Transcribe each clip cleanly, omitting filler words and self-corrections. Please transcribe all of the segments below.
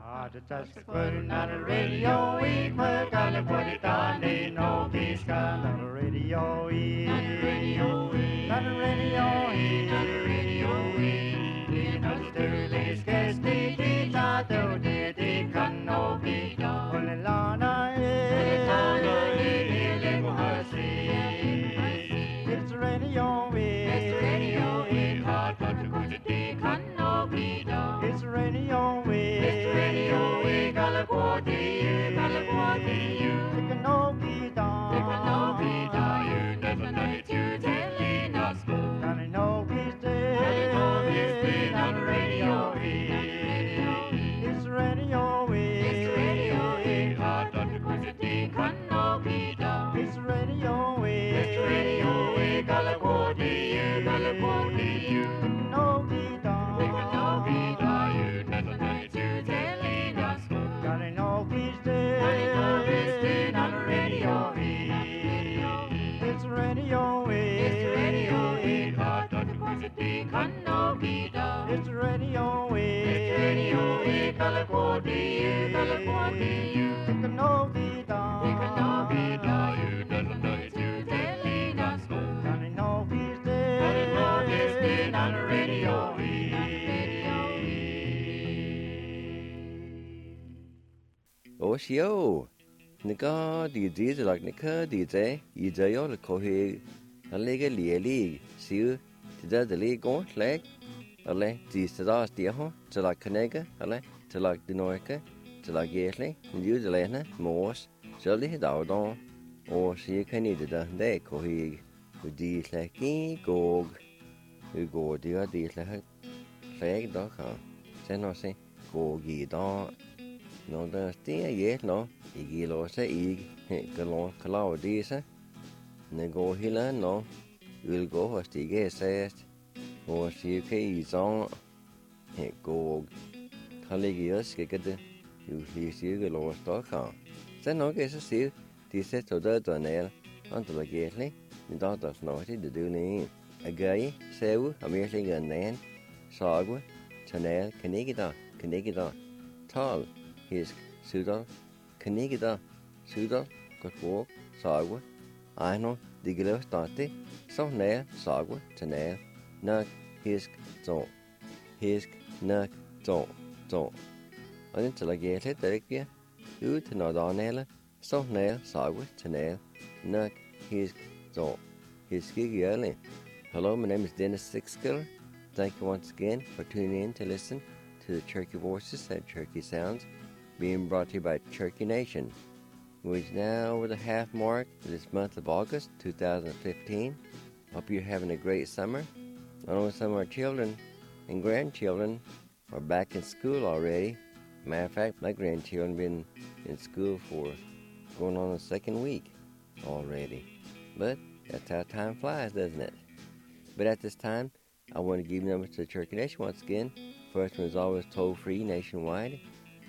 Just putting on the radio, we gotta put it on, ain't no peace got on the radio, on the radio, on the radio, on the radio, in the sterling sketch, the tato, the cano, the Olelana, it's the radio, it's the radio, hot to go to the cano, it's the radio, It's radio, it's radio, California, California, Ticanovida, you doesn't know it's you telling us. Johnny know he's dead, on the radio. Oshio, Nika, the deeds like Nika, the day, you day all the cohe, a lega league, see you, to the league on leg. Alle de steder de har til at knække, alle til at dinoike, til at gæsle, men de lærne mors, så det dag og så kan I det der kohig, de slække gog, går de og de slække der kan, så når se gog I der, når der stiger nå, I lå sig ikke, kan lave disse, når går hele nå, vil gå hos de gæsest. Og så kan I så gå og ligge og skikke det, jo lige sikkert lov at stå her. Så nok er så siger, de sætter der ned, andre gæsle, men der er snart det døgne. Agay, savu, amerlinger nan, sagwe, tanal, kanigida, tal, hisk, sudal, kanigida, sudal, godt brug, sagwe, ejno, de gælder starte, så nær, sagwe, tanal, nak, hisk, nak, og den til at gære lidt rigtigt, ud til noget andet, så nær, sagwe, tanal, nak, hisk ikke ærlig. Hello, my name is Dennis Sixgill. Thank you once again for tuning in to listen to the Cherokee Voices and Cherokee Sounds being brought to you by Cherokee Nation. We're now over the half mark for this month of August 2015. Hope you're having a great summer. I know some of our children and grandchildren are back in school already. Matter of fact, my grandchildren have been in school for going on the second week already. But that's how time flies, doesn't it? But at this time, I want to give you numbers to the Cherokee Nation once again. First one is always toll-free nationwide,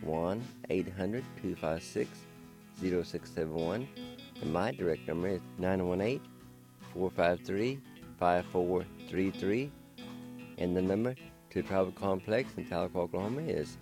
1-800-256-0671. And my direct number is 918-453-5433. And the number to the Tribal Complex in Tahlequah, Oklahoma is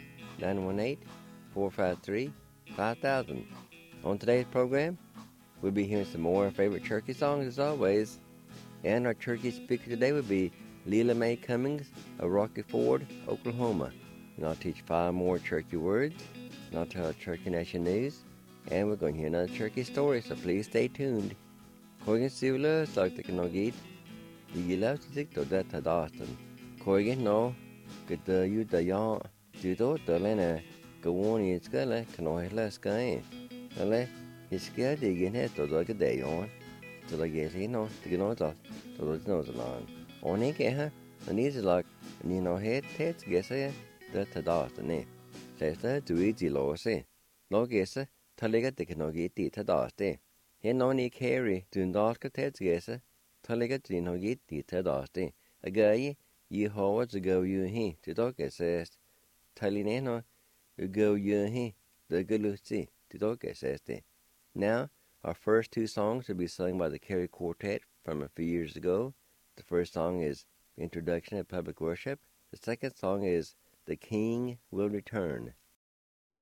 918-453-5000. On today's program, we'll be hearing some more favorite Cherokee songs as always. And our Cherokee speaker today would be Leela Mae Cummings of Rocky Ford, Oklahoma. And I'll teach 5 more Cherokee words, and I'll tell Cherokee Nation news, and we're going to hear another Cherokee story, so please stay tuned. Corrigan Sula, Salta Kanogit, the love to take to that to Dawson. Corrigan, no, get the you the yaw, do the lena, go on in Skala, Kanoy Laskai. Ale, he's scared again, head to the day on. Så der gælder ikke noget, det kan noget så det er noget så langt. Og ikke her, og lige så langt, og lige noget helt gæsser jeg, der tager der ned. Så er du ikke lov at se. Når gæsser, der ligger det kan nok ikke tager der sted. Her når ikke Harry, du en dag skal tage gæsser, der ligger det nok ikke tager der sted. Og gør I har så går jo hen til der gæsser. Der lige noget, og går jo hen, der går lyst til der gæsser sted. Now, our first 2 songs will be sung by the Carey Quartet from a few years ago. The first song is Introduction at Public Worship. The second song is The King Will Return.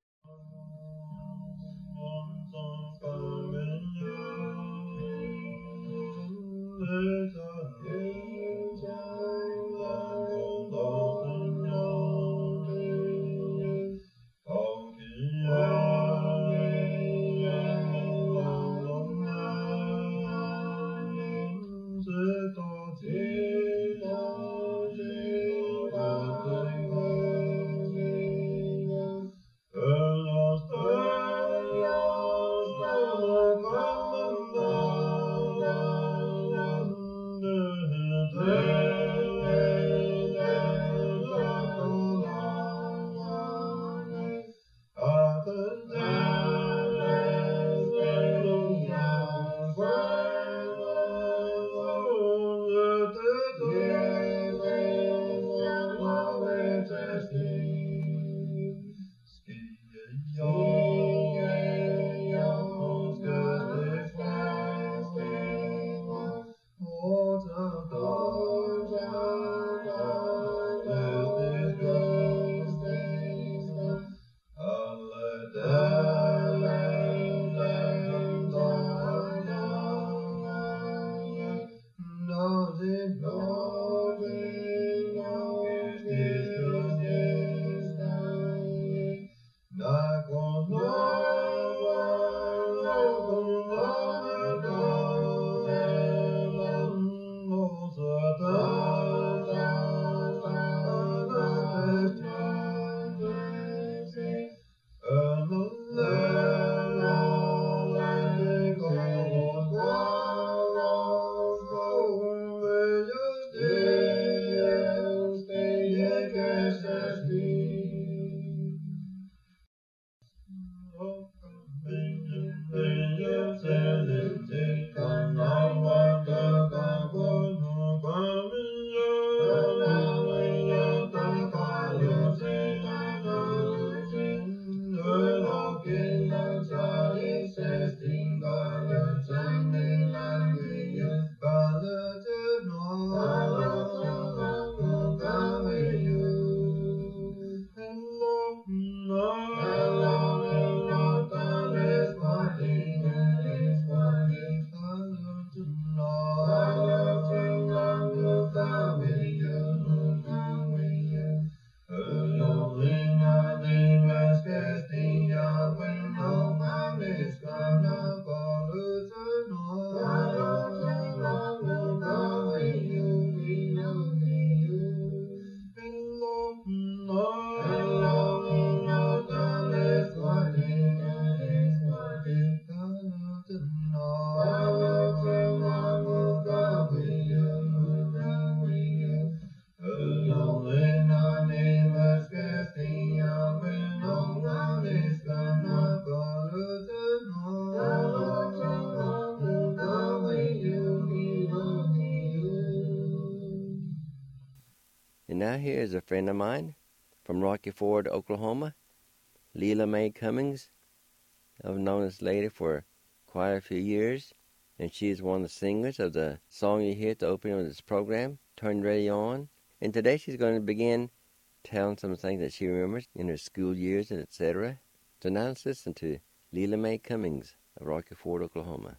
And now here is a friend of mine from Rocky Ford, Oklahoma, Leela Mae Cummings. I've known this lady for quite a few years, and she is one of the singers of the song you hear at the opening of this program, Turn the Radio On. And today she's going to begin telling some things that she remembers in her school years and etc. So now let's listen to Leela Mae Cummings of Rocky Ford, Oklahoma.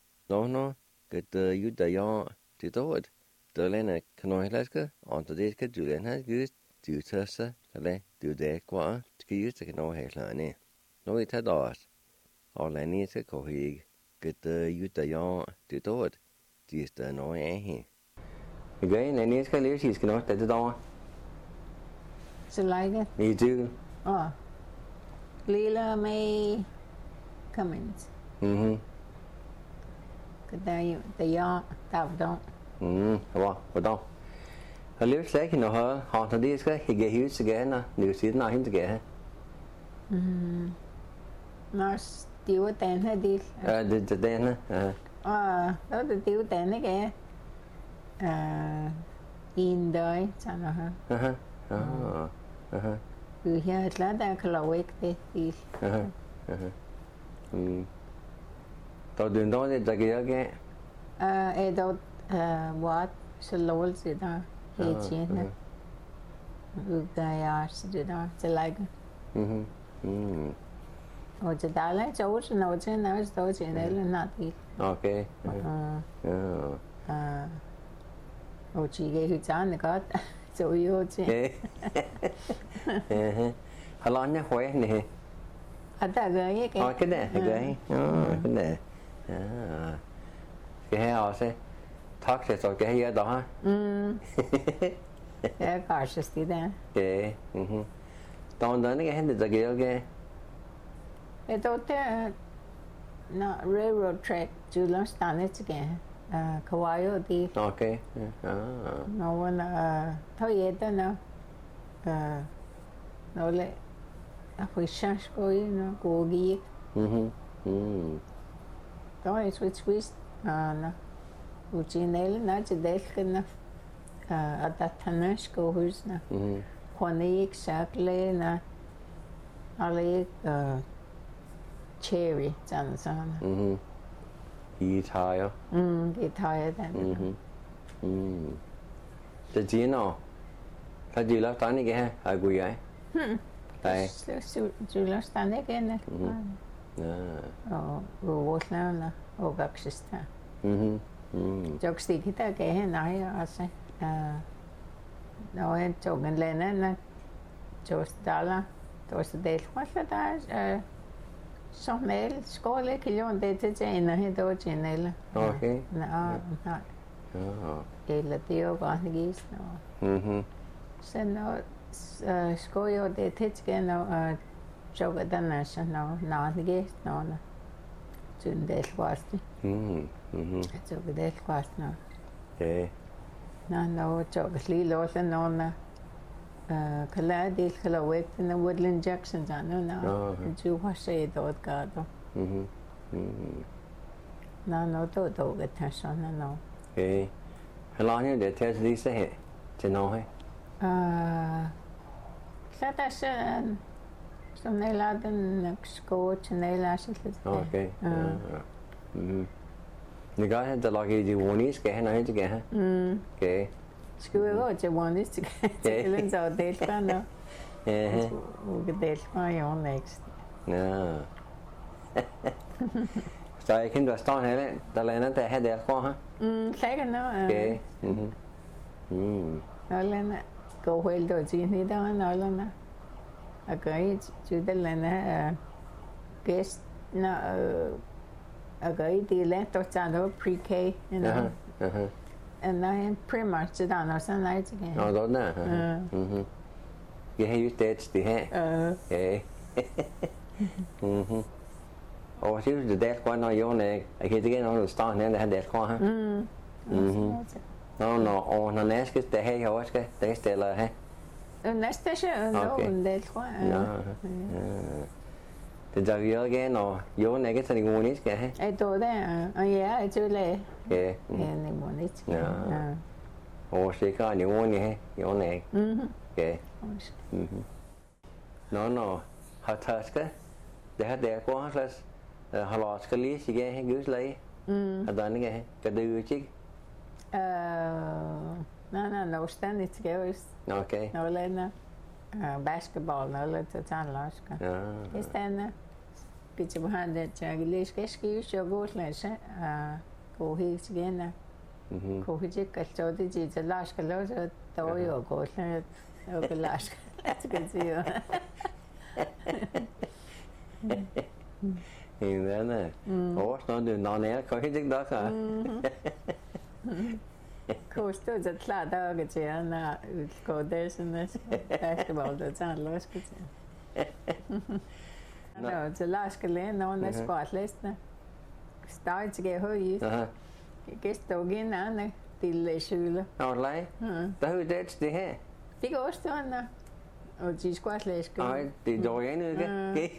No, good you da yon to do it. The Lena Canoilaska on the disc to Lena Goose to Tussa, the do de qua to use the Canoilane. No, it had us. All Lenny's a cohig. Good you da yon to do it. Just the no eh. Again, Lenny's clear she's cannot at the dawn. So like it? Me too. Oh. Leela Mae Cummings. Good day, the young, that don't. Well, don't. A little second of her, haunted this guy, he get used again, new season, not him to get her. Nó tiêu tên hay đi? The then, Đó là tiêu tên đấy kìa. In đời, sao nó hả? Cứ hết là đã khá là quét đi. Tao đường đó thì ta kia cái. Đó, what? Så lål sig där. Helt tjena. Ugaya sig där. Så like. Och det där är så också något sen när det står sen eller något. Okej. Ô chị cái hữu chán này có chỗ yêu chứ. Họ lo nhá khỏe nè. À ta gửi cái. Cái này gửi. Cái này. Cái họ sẽ thoát sẽ rồi cái gì đó ha. Cái karşısı da. Cái. Tao nói cái hình được cái. Cái đó thế nó railroad track chú lắm stane chứ cái. Kawaii đi. Okay. Nó thôi vậy đó nó. Nó lại phải sáng coi nó cố ghi. Đó là switch nó. Uçinel nó chỉ để cái nó. Ở đặt thanh school hus nó. Khonik sạc lên nó. Alle cherry chẳng sao. Guitar. Guitar đó. Cái gì nó? Cái gì là tao này cái ha? Ai quỳ ấy? Tại. Chú là stane cái này. Rồi là ở các system. Chọc xí kita cái này ase. Nó em chọc lên lên nó chọc stala. Då så det var där som el skole kilon det till Jane här då Jane. Okej. Nej. Eller det är bara gis nå. Sen då skojo det till Jane joga den så nå gis nå. Sen det var det. Så det var nå. Okej. Nå joga lilo sen nå. كلا دي الخلوات إن وودلين جاكسون جانو نشوفها شيء دوت كادو نو تو قتاشون نو إيه هلا هني ده تيجي دي سه تنوه لا تاشن سمنيلادن نكسكو تنيلاش أوكي نقاله دلاقي دي ونيس كه هنا هيك كه كه Skulle gå til Wannis til Kælen, så det var nå. Det var jo next. Ja. Så jeg kender stå her, der lander der her der for ha. Sikkert nå. Okay. Nå lander gå helt og sige det der nå lander. Og gøre til det lander gæst nå og gøre det lander der tager pre-K, you know. And I pretty much did on our son nights again. Oh, don't know. You have used that to have. Okay. Oh, she was the death one on your neck. I get to get on the start and they had that one, huh? No, on the next is the hay horse, they still a hay. Next station, no, that one. No. The dog again or your neck is anyone is get. I told them, yeah, it's too late. Yeah. Anyone is. Oh, she got you on your neck. Okay. No. Her task, they had their quarters. Her lost a lease again, goose lay. I done again. Could do chick? No, stand it together. Okay. No, Lena. Basketball, no, let's a ton lost. Is then pitch behind that English excuse your goat less. Go his again. Go his so did you the last colors or your goat? Okay, last. That's good to you. Nhìn ra nè. Ủa, nó được nó nè, có cái chiếc đó hả? Costaจะคลาดเอาก็เจ้านะโคเดสนะbasketballจะจ้างลอสก็เจ้าเราจะลาสกันเลยน้องในสปอร์ตเลสนะสตาร์ทจะเกี่ยวกับยี่ก็สตูกินนะเนี่ยติดเลยชื่อละเอาไรแต่คือเด็ดสิฮะที่ก็สตูนะโอ้จีสควอตเลสก็ติดโดยนึงก็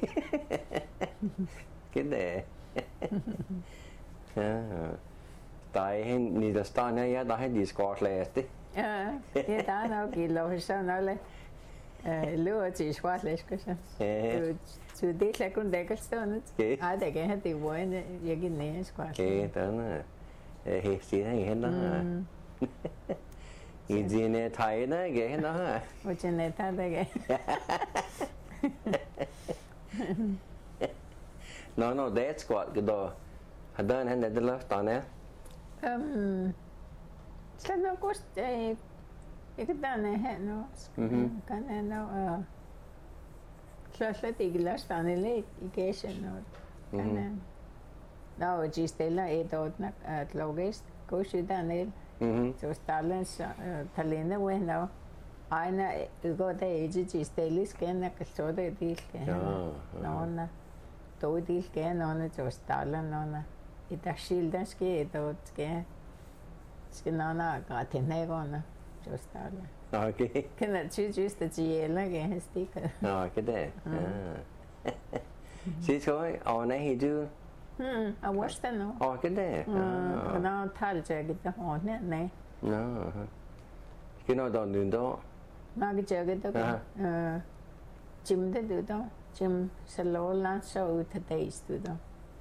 cái để tại nhìn là star này đã hay Discord này đấy. Cái đó nó kỳ lâu sao nó lại lúa chỉ qua lấy cái sao. Chú đi lại cũng để cái sao nữa. Để cái hết thì vui nữa, giờ cái này qua. Cái đó nè, hết gì này hết đó. Cái gì này thấy đó cái hết đó hả? Ôi trên này thấy đấy cái. No, that's what cái đó. Hadaan han det left on there. Sen on kost ei tänne heno. Kan no Slasla stanille ikäisen no. No gistella ei tootna tlogest kosydanel. Så Stalins talene bueno. Aina ugoda eji gistelis kenna kasoda dilke. Nonna toidilke nonna så Stalin nonna. Ita skildanske etotske. Skinana gatinegona så Stalin. Okay. Kena just the GL ke sticker. Cái đấy. Chị thôi, này thì chứ. I watched that no. Cái đấy. Nó thal chơi cái hòn nè. Nó. Cái nó đòn đường đó. Nó cái chơi cái đó. Chim đấy được đó. Chim salo lan sau thật đấy được đó.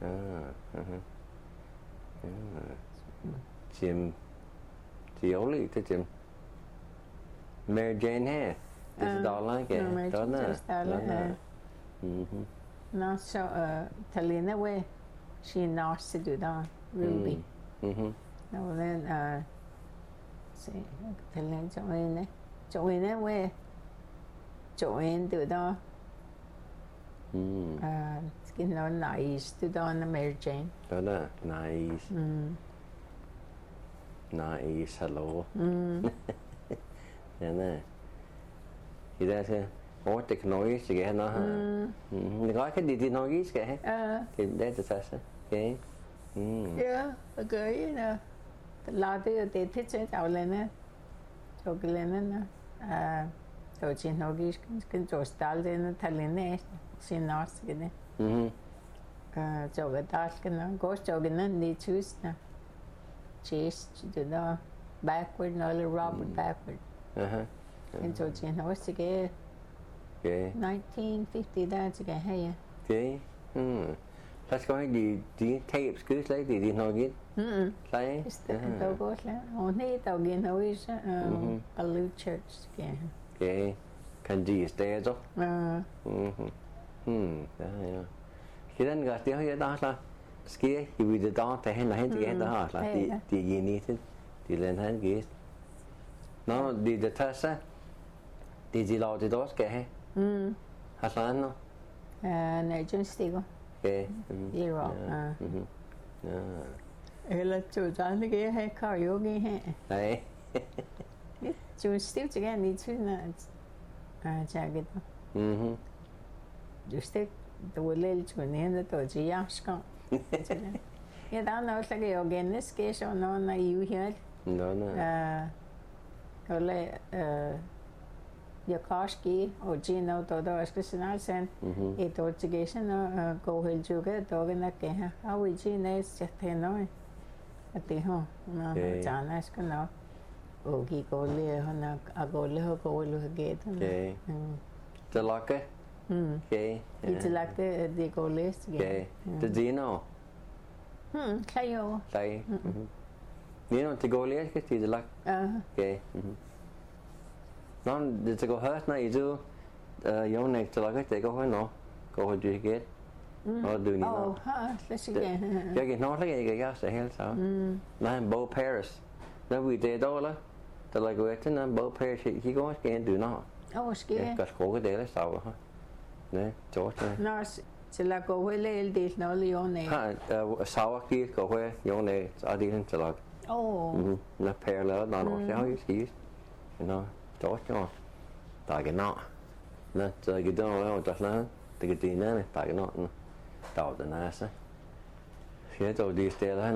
Chim. Chỉ ấu lì cái chim. Mary Jane ha. This is all like it. Đó nè. Nó so Talina we she knows to do that Ruby. Nó lên see Talina join we join do đó. Skin nó nice to do on Mary Jane. Đó nè, nice. Nice, hello. Nè. Thì ra xem, có technology gì cái nó ha. Nói cái gì technology cái thì đấy là sao cái. Yeah, cái nè. Là thì thích chơi tàu lên nè. Cho cái lên nè. Rồi technology cái chỗ style lên thay lên nè. Xin nói cái này. Cho cái task cái nó, có cho cái nó đi choose nè. Chase to the backward, no Robert backward. And so chị nói gì cái 1950 đó chị cái hay à. Okay. That's going the tapes cứ lấy thì nói gì? Lấy. Tao có là hôm nay tao nghe nói a Luke Church cái. Okay. Can gì stay đó? Khi đến gặp tiếng hơi đó là kia thì vì đó thì hay là hết cái đó là thì gì nít thì lên hết cái nó đi được thật á thì gì lo thì đó cái hay hả sao nó này chung stigo cái đi rồi là chủ trang cái hay karaoke hay đấy chung stigo chỉ cái đi chung là chả cái đó chung stigo tôi lấy chung này là tôi chỉ ăn xong cái đó nó sẽ cái organic cái số nó là yêu hết đó nè gọi là Yakoski original todo es que se nacen y todo que se no coge el jugo todo que na que ha original se te no ati ho na jana es que no o ki ko le ho na agole ho ko lo ge to the lock okay it's like the gole okay the dino Clayo Clay you know to go le cái thì lock okay nó để có hết này chứ giống này cho cái để có hết nó có hơi duy kết nó đường nó cái nó cái sẽ hết sao nó Bo Paris nó vì thế đó là tại là cái thế nó Bo Paris chỉ có cái đường nó cái khổ cái đấy là sao hả đấy chỗ nó chỉ là có hơi lên đi nó lion này sao kia có hơi giống này ở đi lên cho là nó parallel nó sẽ hơi gì nó chỗ cho tại cái nọ nè chơi cái đó là chắc là cái gì nữa này tại cái nọ tàu từ NASA phía tàu đi xe là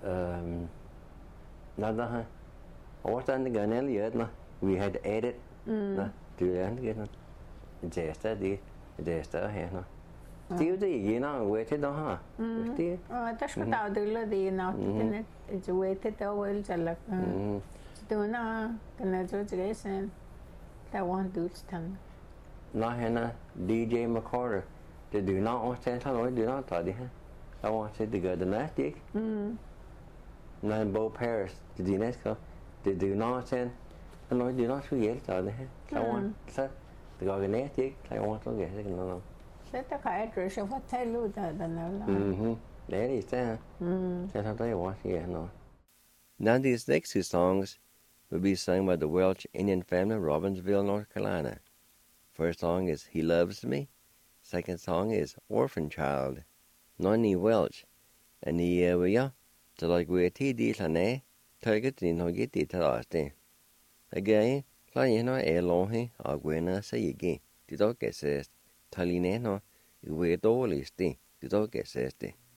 nó đó ha ở trên cái này là nó we had to edit nè từ đến cái nó adjust đi adjust hè nó tiêu gì nó về thế đó ha tiêu tất cả tàu từ là đi nó nên chỉ về thế đó vậy là là từ nó cái này cho cái sen that one dude's tongue nó hay là DJ McCarter thì do not want to tell nói do not tell đi ha I want to go to the next week nó Bo Paris thì đi next go thì do not send nó nói do not suy nghĩ tao đi ha I want sao thì gọi cái next week I want to get cái nó sẽ tất cả address of hotel luôn đó nó là để đi sao sao tao tới want to get nó Now these next two songs will be sung by the Welch Indian family of Robbinsville, North Carolina. First song is He Loves Me. Second song is Orphan Child. Noni Welch. And the way to like we TD Lane, target in Hogiti Taraste. Again, Lano Elohi, Aguena Sayigi, the dog says, Talineno, we dolisti, the dog says.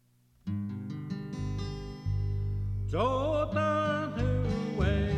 Jordan, who way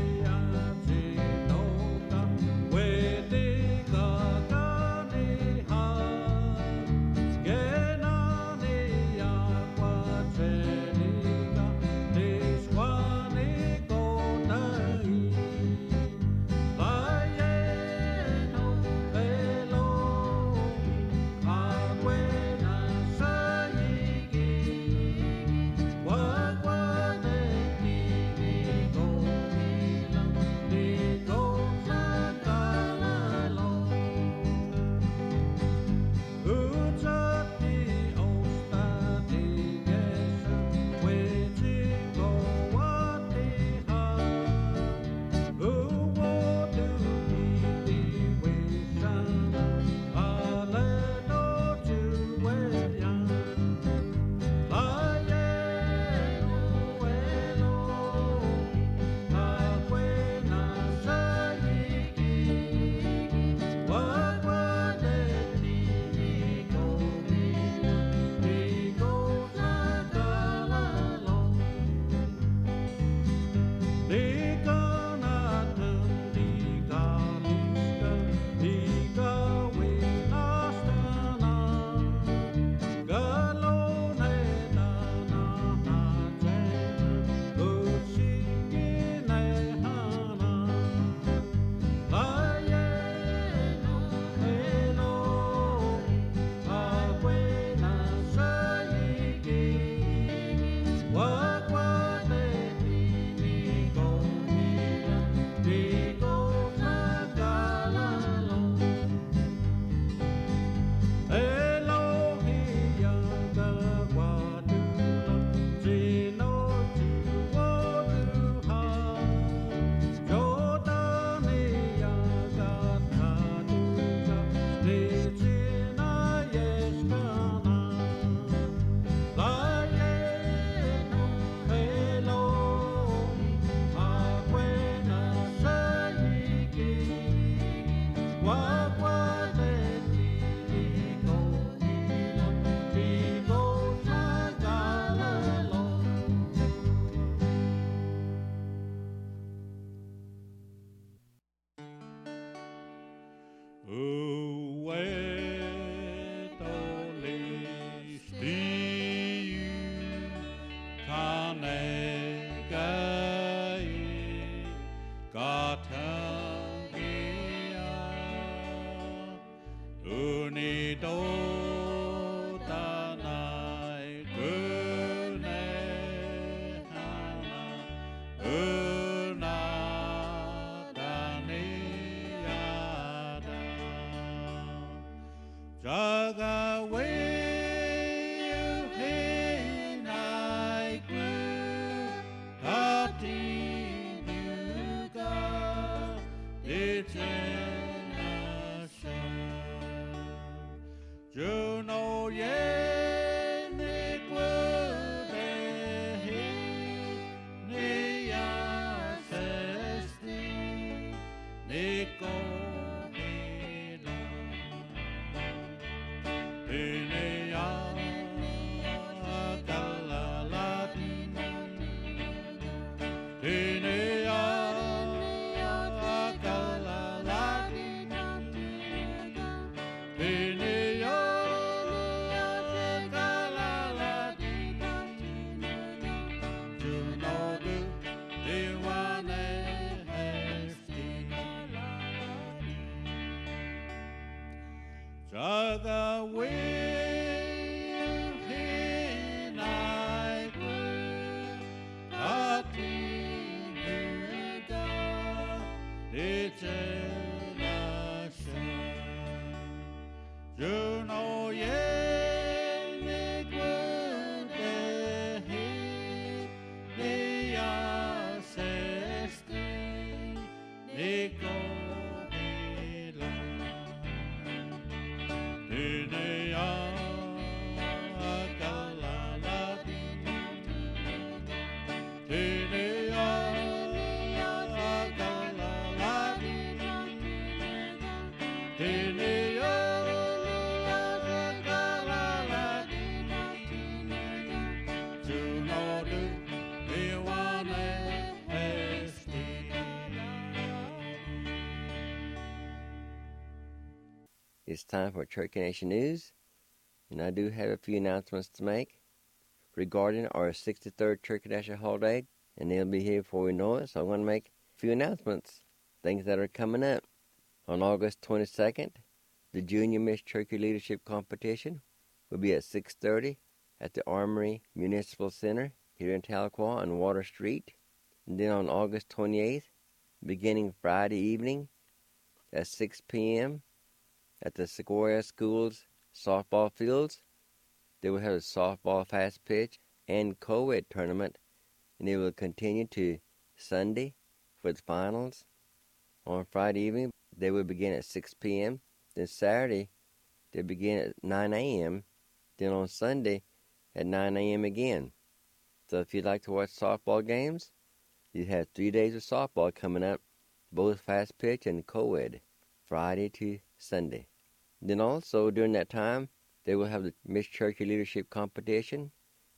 it's time for Cherokee Nation News, and I do have a few announcements to make regarding our 63rd Cherokee National Holiday, and they'll be here before we know it, so I'm going to make a few announcements, things that are coming up. On August 22nd, the Junior Miss Cherokee Leadership Competition will be at 6:30 at the Armory Municipal Center here in Tahlequah on Water Street. And then on August 28th, beginning Friday evening at 6 p.m. at the Sequoia Schools softball fields, they will have a softball fast pitch and co-ed tournament, and it will continue to Sunday for the finals. On Friday evening, they will begin at 6 p.m. Then Saturday, they begin at 9 a.m. Then on Sunday, at 9 a.m. again. So if you'd like to watch softball games, you have 3 days of softball coming up, both fast pitch and co-ed, Friday to Sunday. Then also during that time, they will have the Miss Cherokee Leadership Competition,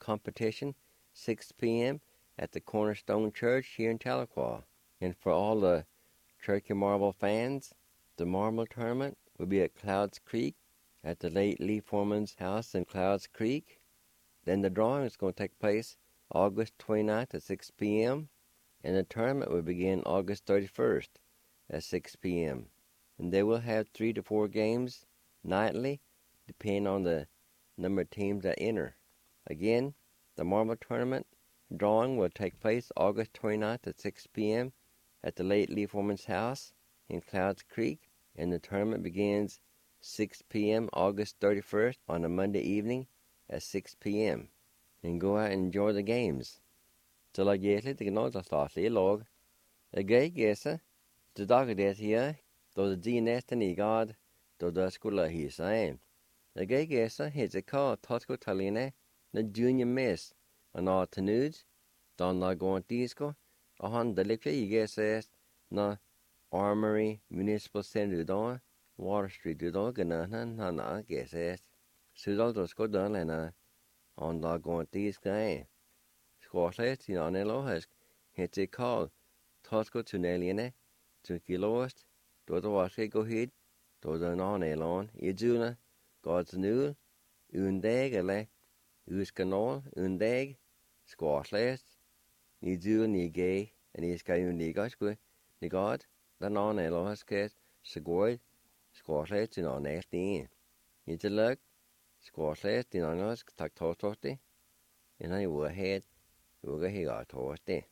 6 p.m. at the Cornerstone Church here in Tahlequah. And for all the Cherokee Marble fans, the Marble Tournament will be at Clouds Creek at the late Lee Foreman's house in Clouds Creek. Then the drawing is going to take place August 29th at 6 p.m. and the tournament will begin August 31st at 6 p.m. And they will have 3 to 4 games nightly, depending on the number of teams that enter. Again, the Marble Tournament drawing will take place August 29th at 6 p.m. at the late Lee Foreman's house in Clouds Creek, and the tournament begins 6 p.m. August 31st on a Monday evening at 6 p.m. And go out and enjoy the games. Så la gjetlig til nå til statlige log. Gøy gese, til dager det her, da det de nesten I gad, da det skulle hisse en. Gøy gese, hette ka tatsko taline, na junior miss, og nå til nuds, da la gående disko, og han delikve I gese, na Armory Municipal Center da, Water Street da, gana na gese. Sudal da sko da lena, on la gående disko en. Skårslest I nane lohask, hette ka tatsko tunneliene, til kilost, da det var gå hit, da det nane lån, I juna, God's nul, undag eller uskanal, undag, skårslest, ni jul ni gay, and I skal unigaskwe, ni God, den nane lohasket, segoi, skårslest I nane stien. I tillag, skårslest I nangask tak tortorti, and I will head, higa torti.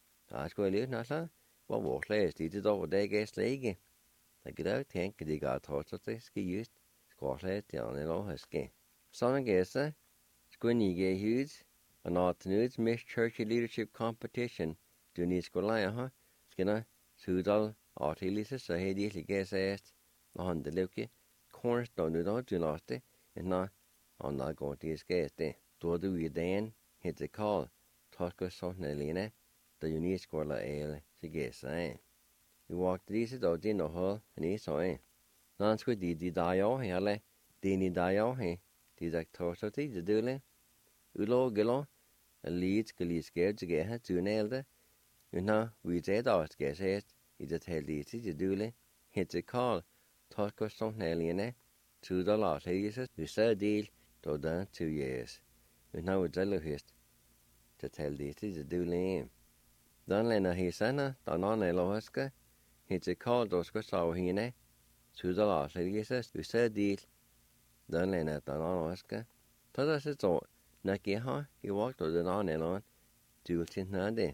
I skal live nasa, what will slest, I did over day gas lege. I get out tank, they got tortorti, ski used. Skårslest I nane lohaske. Sånne gese, skuni ge huds, and afternoons Miss Cherokee Leadership Competition, do ni skolaya ha, skina, sudal, artilisa, so hedi gese est, na hande leuke, cornerstone do naste, and na, on na going to skeste. Do do we dan, hit the call, Tosco Sonelina, the Uniscola ale, si gese. We walked these do dinner hall, and he saw it. Nanskwe di dayo hele, dini dayo he, di zaktorso ti dule. Ulo gelo, a leads geliske geha tunelde. Una we zed aus gesest, I the teldisi dule. Hit the call, Tosco Soneliane, to the lot heses, who said deal, to done 2 years. Una with zelohist, to teldisi dule. Don lena hisana, don on elohaska, hit the call dosco sawhine. To the last Jesus, who said deal, done len at the non-oscar. Todas it all, Naki ha, he walked to the non-elon, dueltin nade.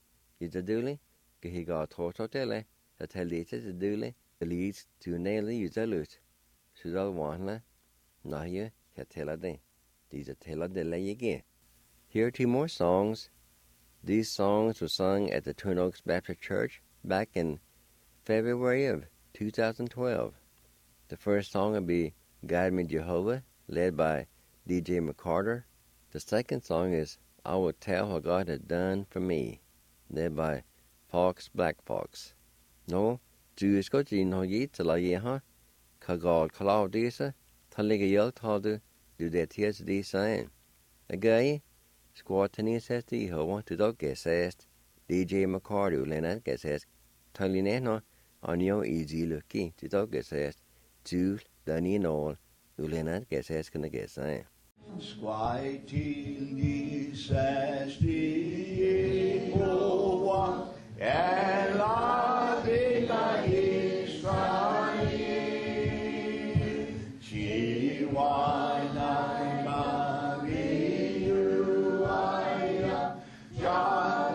Is the duly, he got tortotele, a telite the duly, the leads to nail the user loot. Sudal wanla, Nahia, catella de. These are tella de lay again. Here are 2 more songs. These songs were sung at the Twin Oaks Baptist Church back in February of 2012. The first song will be Guide Me Jehovah, led by DJ McCarter. The second song is I Will Tell What God Has Done For Me, led by Fox Black Fox. No, du skal ikke nå gitt til å gi ha, hva God kaller disse, ta ligge hjelp har du det til disse en. Agay, squattini says to Jehovah to dog gesest, DJ McCarter Leonard gesest, Talineno, on your easy looking to dog gesest, Jews Danny Noel, Ulenat Gesses can guess I. Squai till di sesti moa e la vita Israel ci wana Maria già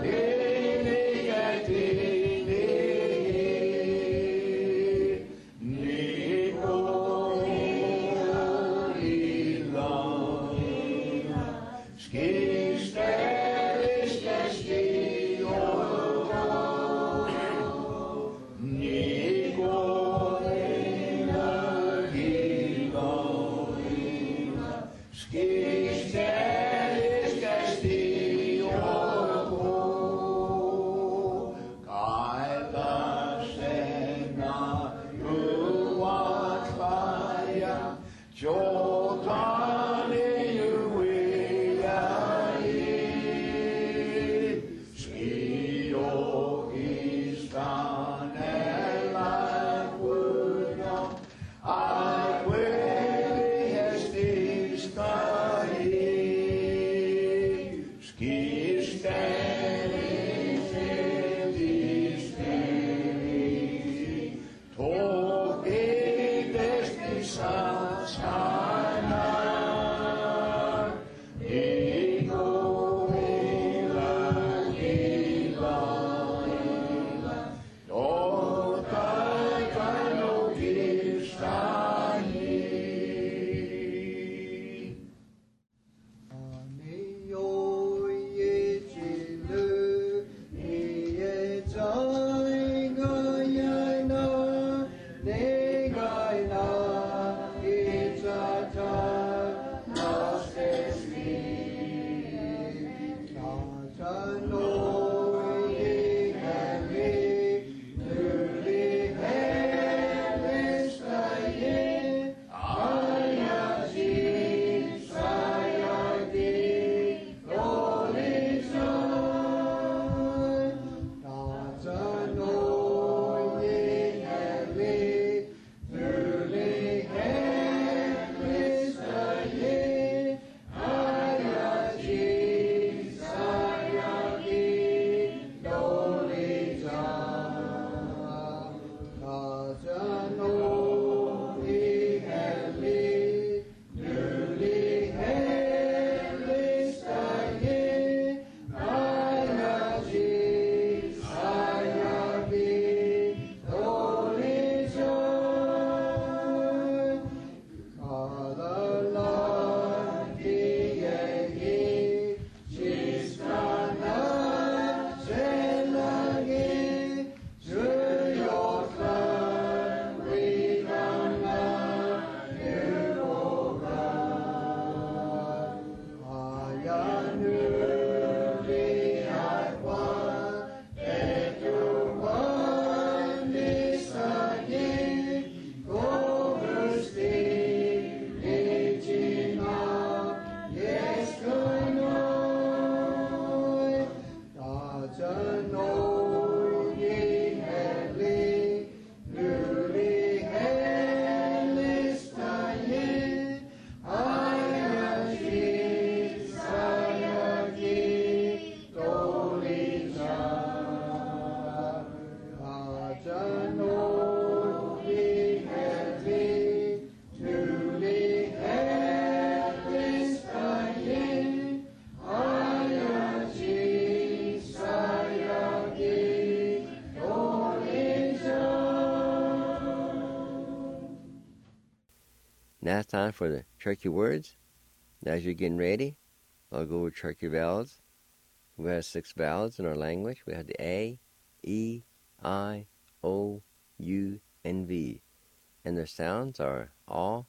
Now it's time for the Cherokee words. As you're getting ready, I'll go over Cherokee vowels. We have 6 vowels in our language. We have the A, E, I, O, U, and V. And their sounds are A,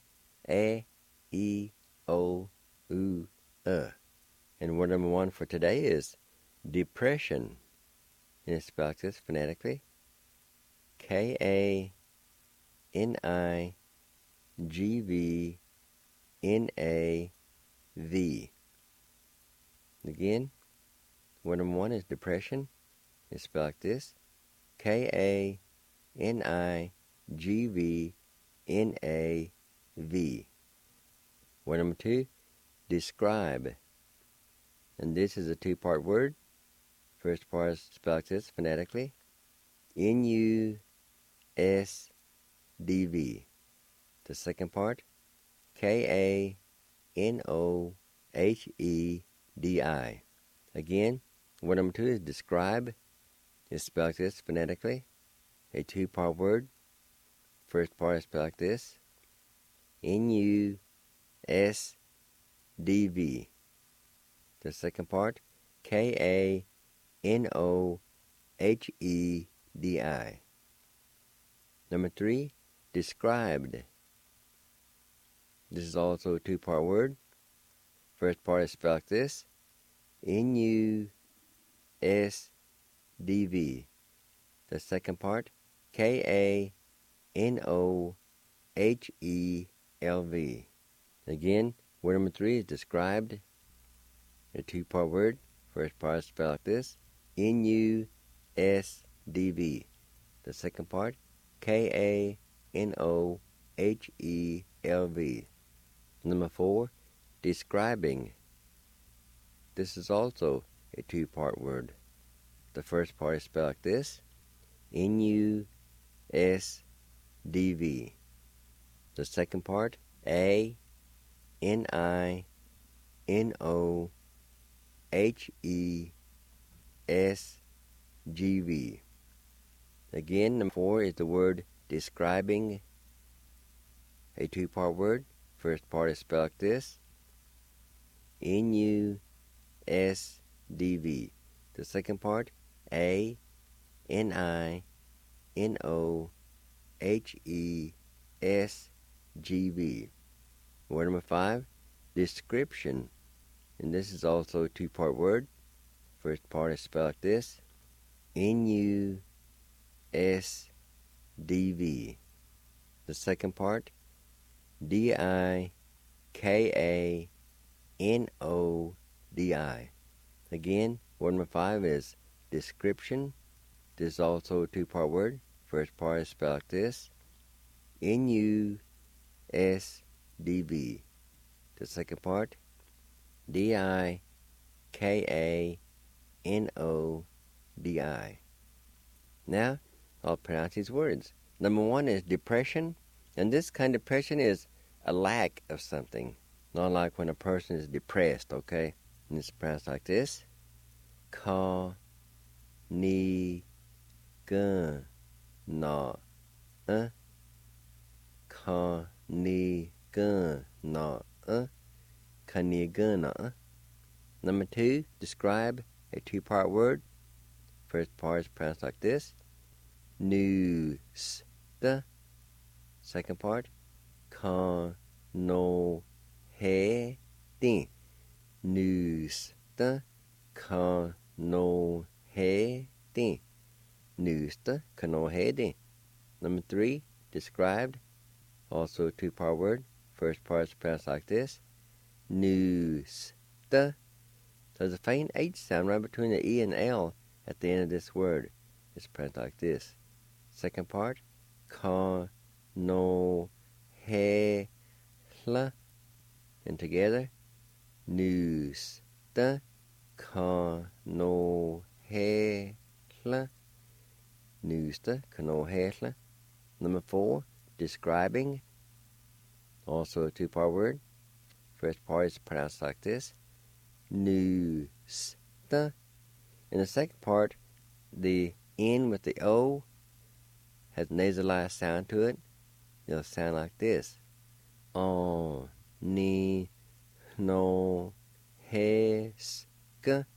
E, O, U, And word number 1 for today is depression. And it's spelled this phonetically. K-A-N-I-G-V-N-A-V. Again, word number 1 is depression. It's spelled like this. K-A-N-I-G-V-N-A-V. Word number 2, describe. And this is a two-part word. First part is spelled like this phonetically. N-U-S-D-V. The second part, K-A-N-O-H-E-D-I. Again, word number 2 is describe. It's spelled like this phonetically. A two-part word. First part is spelled like this. N-U-S-D-V. The second part, K-A-N-O-H-E-D-I. Number 3, described. This is also a two-part word. First part is spelled like this. N-U-S-D-V. The second part, K-A-N-O-H-E-L-V. Again, word number 3 is described. A two-part word. First part is spelled like this. N-U-S-D-V. The second part, K-A-N-O-H-E-L-V. Number 4, describing. This is also a two-part word. The first part is spelled like this. N-U-S-D-V. The second part, A-N-I-N-O-H-E-S-G-V. Again, number 4 is the word describing. A two-part word. First part is spelled like this. N-U-S-D-V. The second part, A-N-I-N-O-H-E-S-G-V. Word number 5, description. And this is also a two-part word. First part is spelled like this. N-U-S-D-V. The second part, D-I-K-A-N-O-D-I. Again, word number 5 is description. This is also a two-part word. First part is spelled like this. N-U-S-D-V. The second part, D-I-K-A-N-O-D-I. Now, I'll pronounce these words. Number 1 is depression. And this kind of depression is a lack of something. Not like when a person is depressed, okay? And it's pronounced like this. Ka-ni-gun-na-a. Ka-ni-gun-na-a. Ka-ni-gun-na-a. Number 2, describe, a two-part word. First part is pronounced like this. Nu-s-ta. Second part, ka-no-he-tin. Nu-s-ta. Ka-no-he-tin. Nu-s-ta. Ka-no-he-tin. Number 3, described. Also a two-part word. First part is pronounced like this. Nu-s-ta. There's a faint H sound right between the E and L at the end of this word. It's pronounced like this. Second part, ka-no-he-la. And together, nu-s-ta. Ka-no-he-la. Nu-s-ta. Ka-no-he-la. Number 4, describing. Also a two-part word. First part is pronounced like this. Nu-s-ta. In the second part, the N with the O has nasalized sound to it. It'll sound like this. On, ni, no, he-ska.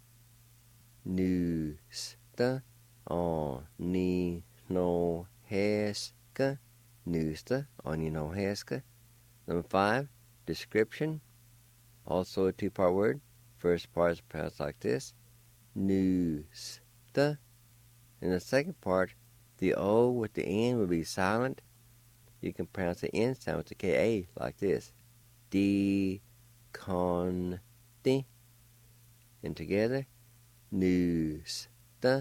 Nu-sta. On, ni, no, he-ska. Nu-sta. On, ni, no, he-ska. Number 5, description. Also a two-part word. First part is pronounced like this. Nu-sta. In the second part, the O with the N will be silent. You can pronounce the N sound with the K-A like this. Di-con-ti. And together, nu-sta.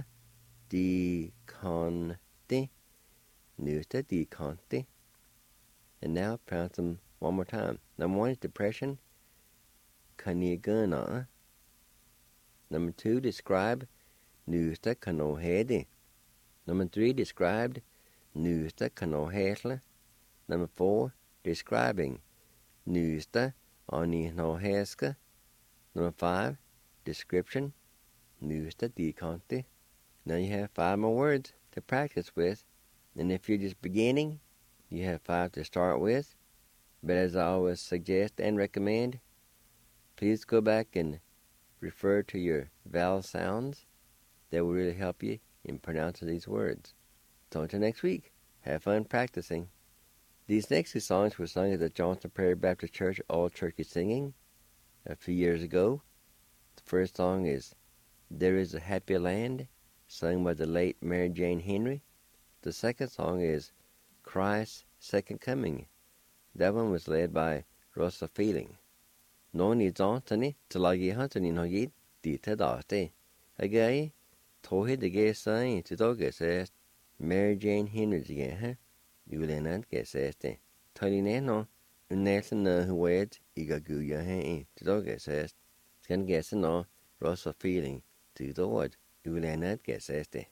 Di-con-ti. Nu-sta. Di-con-ti. And now pronounce them One more time. Number 1 is depression. Kanigana. Number 2, describe. Nusta kanohedi. Number 3, described. Nusta kanohesla. Number 4, describing. Nusta onihnoheska. Number 5, description. Nusta dikonti. Now you have 5 more words to practice with. And if you're just beginning, you have 5 to start with. But as I always suggest and recommend, please go back and refer to your vowel sounds. That will really help you in pronouncing these words. So until next week, have fun practicing. These next 2 songs were sung at the Johnson Prairie Baptist Church All Turkey Singing a few years ago. The first song is There Is a Happy Land, sung by the late Mary Jane Henry. The second song is Christ's Second Coming. That one was led by Rosa Feeling. Noni Johnson Talagi Hunting Hogit Dita Date. Again, Tohi the gay sign to dog says Mary Jane Henry again, You will not get says the Tony Nano, Nelson who waits, Igaguya Hen to dog says, Can guess no, Rosa Feeling to the word, You will not get says the.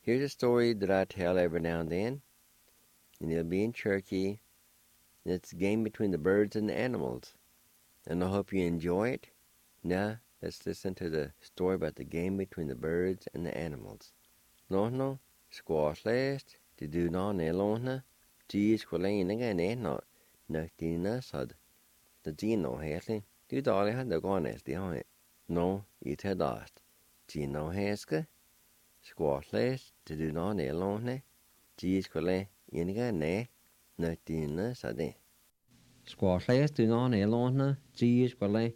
Here's a story that I tell every now and then, and it'll be in Cherokee. It's a game between the birds and the animals, and I hope you enjoy it. Now, let's listen to the story about the game between the birds and the animals. No, squash last, to do no nelona, geez, quilane again, not Nactina sud. The Gino Hasley, do dolly had the gones behind it. No, it had lost. Gino Haska, squash last, to do no nelona, geez, quilane again, Nactina sud. Squash last, do no nelona, geez, quilane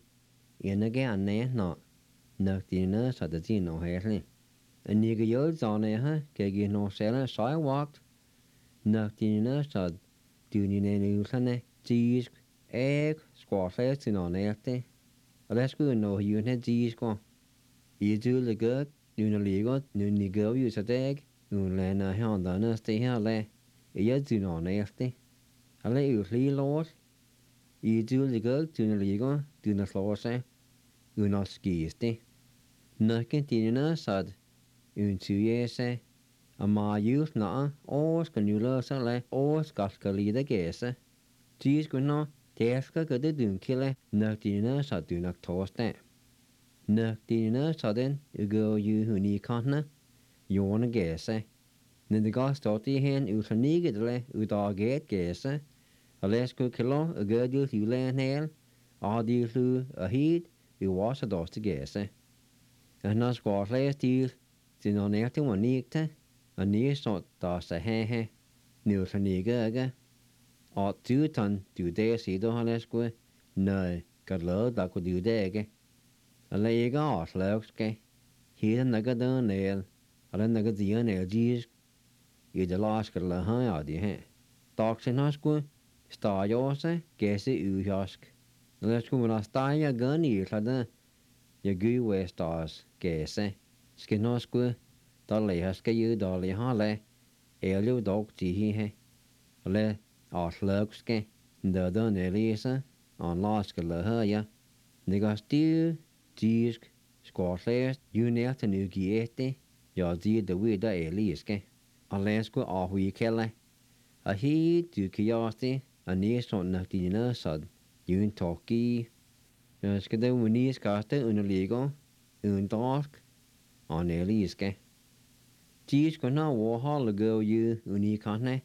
again, not Nactina sud the Gino Hasley. And nigga yells on it, get no selling sidewalk. Nactina sud, do you need cheese, egg, squash last in on it. Let's go no you had cheese go. You do the good, you know legal, you need go use a egg, you land a hand on us stay here lay. You do on it. I let you flee laws. You do the good, you know legal, do not slow say. You not skis. Nothing tina sud. Un 2 years say. A ma youth na, or can you lose a lay, or scotcally the gase. Cheese go no, Teska go the dun killer, Nactina sud do not toast that. Nactina sudden, you go you who need continent, you wanna gase. Then the gas start the hen, you can nigga lay, you dog get gase. A less go kilo, a good you land hail, all the flu a heat, you wash a dust to gase. And not squash last deal, then on after one nicked. A near sort does a he, new for nigga. Or 2 ton, 2 days, he don't have go. No, got low that could do deg. A leg off, lurkske. He a nugget down nail, or a nugget the nail gees. You the last got a high out the he. Dogs in us go. Star yours, guess it you husk. Let's go when I start your gun, you had your goo west stars, guess Skin us go. Dolly husk you, dolly holly. Elio dog tea he. Le. Lurkske, the done Elisa, on Laska Lahaya. Nigga stew, cheese, squash last, you near to new giete, your deed the weed Eliske. Unless go off we kelle. A he to curiosity, a near son Nactina sud, you in talkie. Nuska the winnies caster uniligo, dark, on Eliske. Cheese go now war hall go you, unicane.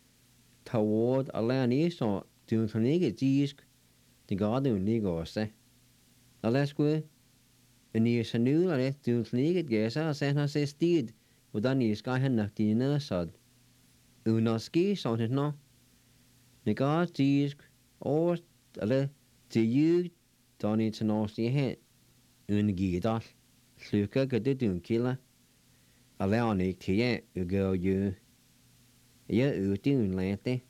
Toward a land east or to nigga cheese, the garden nigga say. A let's go. And years a new, I let to nigga guess I sent us a steed, with an east guy had Nactina sud. Unoski sounded no. The guard cheese, or a let to you, don't need to know see head. Ungidal, Sluka could do killer. A leonic tea, you go you. Utin lente.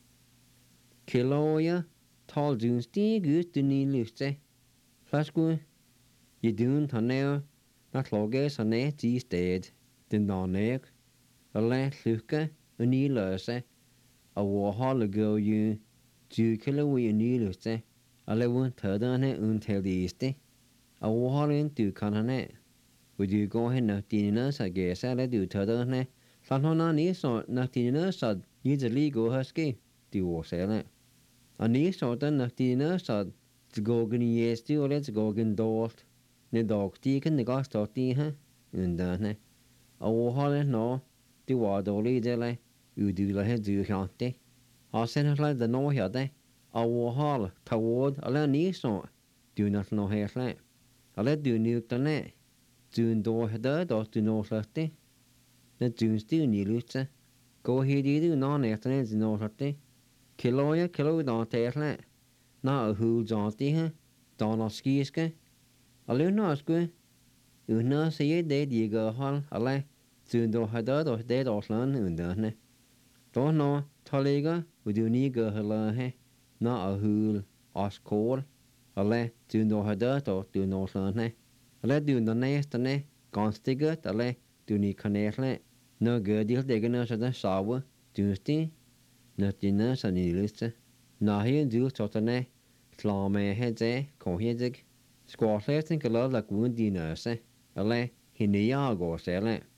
Kiloya, tall dune stig ut du ni luste. Flasku, you dune tonner, not loges on net these dead, den doneg. A let luka, uni lurse. A war hall go you, 2 kilo we uni luste. A le one third on it until the easte. A war hall in 2 cananet. Would you go ahead Nactina, I guess I let you third on it. Sanhona ni so Nactina sud. You the legal husky, do war sell. A niece or the Nactina sud, to go in yes, do let's go in dort. The dog taken the gas to tea, and done. A war no, do what dolly dele, you do like do hante. I send her like the no here day. A war hall toward a la niece or do not know hair slant. I let do nuke the net. June door head or do no slutty. The June still need lutzer. Go here, do non afternoons in North Kiloya, kilo don't take that. Not a who's on the don't skiske. A little no square. You know, say it dead, you go hall, a lay. Soon do her dad or dead or slun, and done. Don't know, Toliga, would you need go her lay. Not a who'll ask call. A lay, soon do her dad or do no slun. A lay do the nest, and a constigat, a lay, do need connect. No good deal digging us at the sour, Tuesday, nothing else on the list. Now here do sort of ne, slam a head, cohesive. Squash left think a lot like wound nurse, a lay, he near go sell it.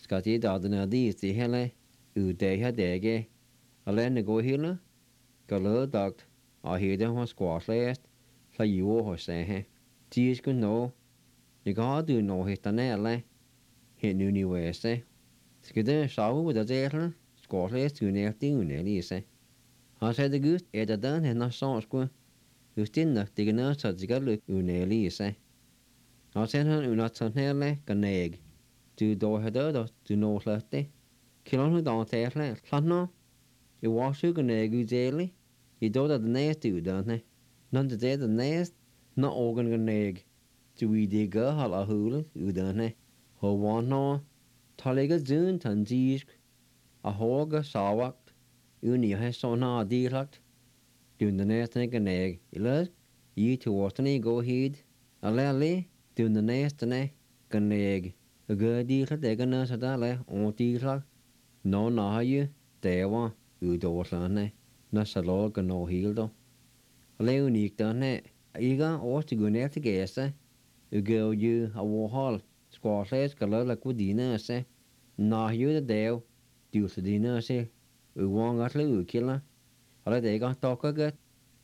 ska ti da den di ti hele u de ha dege alene go hila ka lo dagt a hi de ho squash last la yu ho se he ti is kun no ni ga du no he tanele he nu ni we se skede shawu with the zeher squash last tu ne ti ne li se ha se de gust da dan he na sans ko Justin nach de gena sa zigalu u ne li se ha se han u na tanele ka neg du do ha do du no late kilon hu da te le llanno I washu gan egu daily. I do that the nest do don't they? None to day the nest not organ gan egg. Do we dig a hal a hula u don't they? Ho one no taliga zun tan zisk a hoga sawakt uni ha so na dirakt. Doing the nest gan egg. Ilas ye to watani go heed. A lally doing the nest ne gan egg. A good deal de gan nurse dale on dirakt. No na you dewa. Udårslerne, når så låg og nå helt då. Og lave unikterne, ikke også gå ned til gæste. Ugår jo af vorhold, skårslæs skal lade kudine se. Når jo det dev, du så dine se. Uvang at lade udkilder. Og det ikke dokker godt.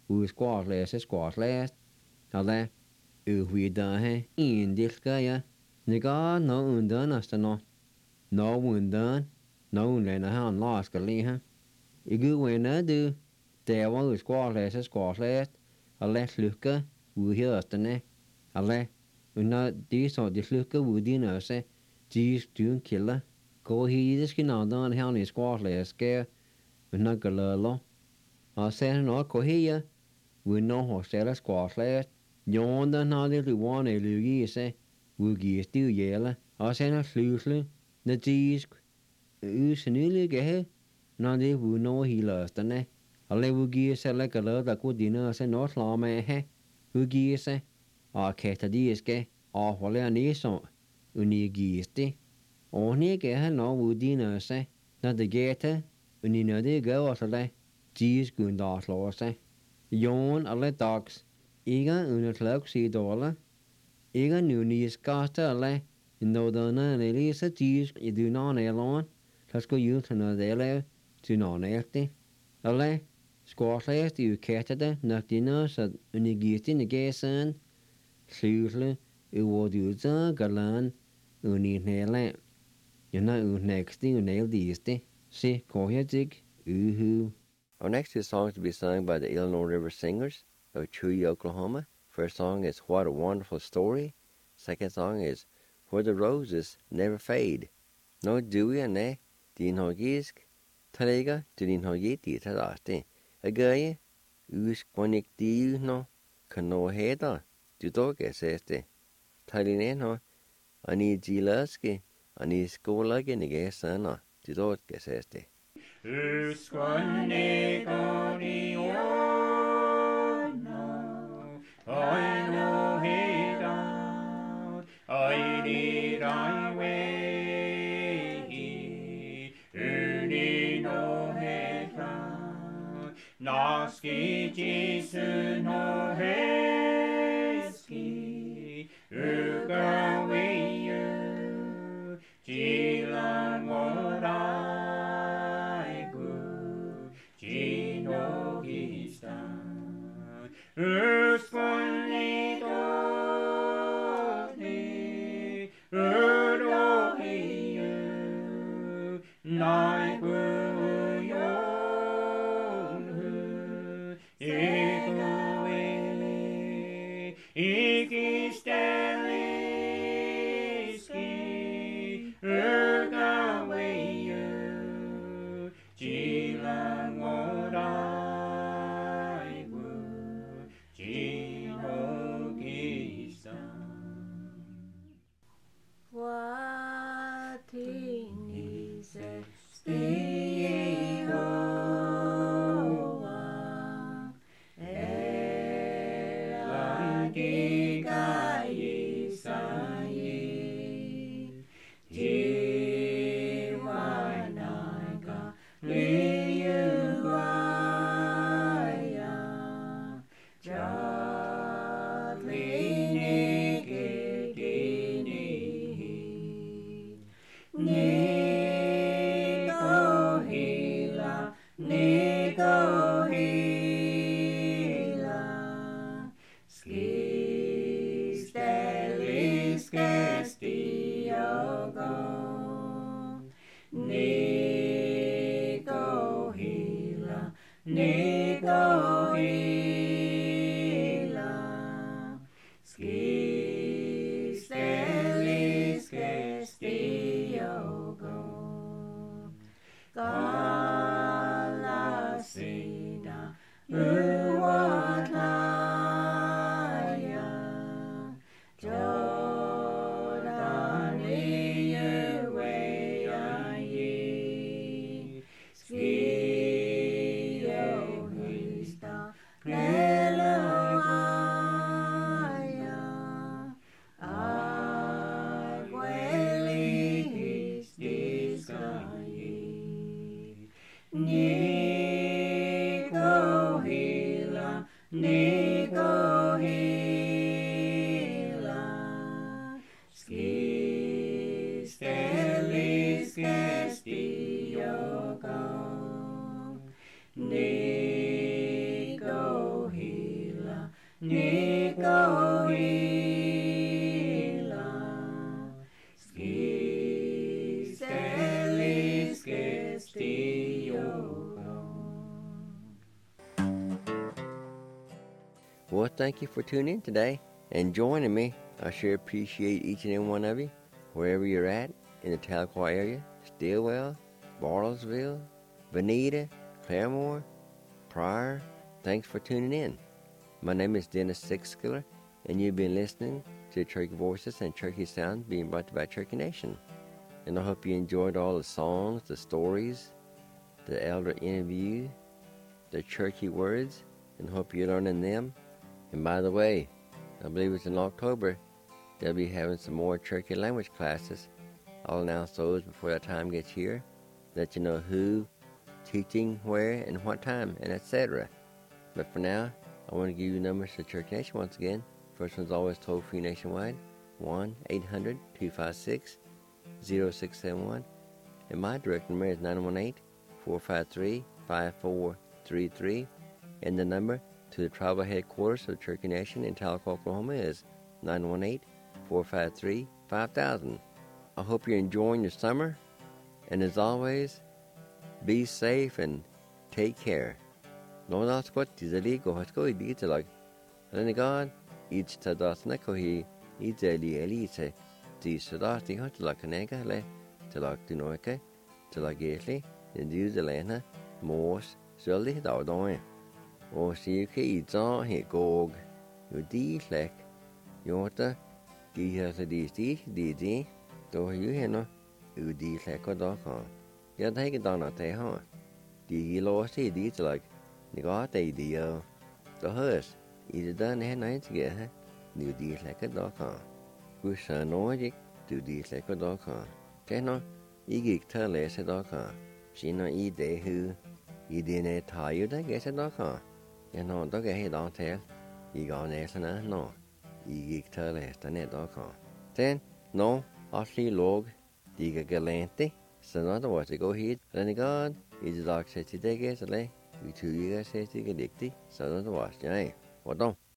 Skårslæs. Og det uvidere her, en del skal jeg. Nikker nå underen os nå. Nå underen, nå underen her en lad skal lige her. I gu wena du dewa u squash a let luka u hirstane a le una di so di luka u dina se di stun killa go hi dis kinadan hani squash ke una galalo a se no ko hiya u no ho sela squash yonda na di ruane lugi se u gi stu yela a se na sluslu na dis u senili ge na de wu no hi lastane alle wu gi se le kala da ku dina se no slame he wu gi se a keta di eske a hole ani so uni gi sti oni ke ha no wu dina se na de gete uni na de go asale dis gun da slo se yon alle dogs iga una klok si dola iga nu ni skata alle no da na ne li se dis I do na ne lon tas go yu na de le tu non erti. Alle, skårslæst I ukættede, nok dine, så unigiste negæsen, slusle, uvodudza, galan, uninhæle. Jena unægste, unældiste, se kohjetik, uhu. Our next two songs will be sung by the Illinois River Singers of Chewy, Oklahoma. First song is What a Wonderful Story. Second song is Where the Roses Never Fade. No dewey ne, din hogisk, Talega to din hojeti tadaste. A guy, usquanic diu no, cano heda, to doges este. Talineno, ani zilaski, ani skolagin gesana, to doges este. Usquanic oniono, I know heda, I need I way. Naski Jesu no heski ugawiyu jilan modaigu jino gistan usponitoni udohiyu naigu Yeah. Nico hila, skis telis kestiogo. Nico hila, Nico hila, skis telis kestiogo. Well, thank you for tuning in today and joining me. I sure appreciate each and every one of you, wherever you're at in the Tahlequah area, Stillwell, Bartlesville, Veneta, Claremore, Pryor. Thanks for tuning in. My name is Dennis Sixskiller, and you've been listening to Cherokee Voices and Cherokee Sound being brought to you by Cherokee Nation. And I hope you enjoyed all the songs, the stories, the elder interview, the Cherokee words, and hope you're learning them. And by the way, I believe it's in October, they'll be having some more Cherokee language classes. I'll announce those before that time gets here, let you know who, teaching, where, and what time, and etc. But for now, I want to give you numbers to Cherokee Nation once again. First one's always toll-free nationwide, 1-800-256-0671. And my direct number is 918-453-5433. And the number to the tribal headquarters of the Cherokee Nation in Tahlequah, Oklahoma is 918-453-5000. I hope you're enjoying your summer, and as always, be safe and take care. No that's what dizali go hasko iditalag. And God, each tadasna kohi, idali elite, the sadati hatlakanego le, tilak dunoike, tilagetli, and use the lena, mors, sully daudon. Og sier ikke I dag her går, jo de slæk, jo da, de her så de stik, de, da jo henne, jo de slæk og da kan. Jeg da ikke dannet til her. De lås til de til lag, de går til de jo. Da høres, I det der her nej til her, jo de slæk og da kan. Gud så nå ikke, du de slæk og da kan. Det nå, I gik til at læse da kan. Siden I det hu, I det næ tager jo da gæse da kan. Jeg nå da ga helt an til. I ga næsene nå. I gikk til å lese ned da kan. Sen nå asli låg. De ga galente. Så nå da var det gå hit. Denne gang I det dag sett I det gæse le. Vi tog I ga sett I ga diktig. Så nå da var det jeg. Og da.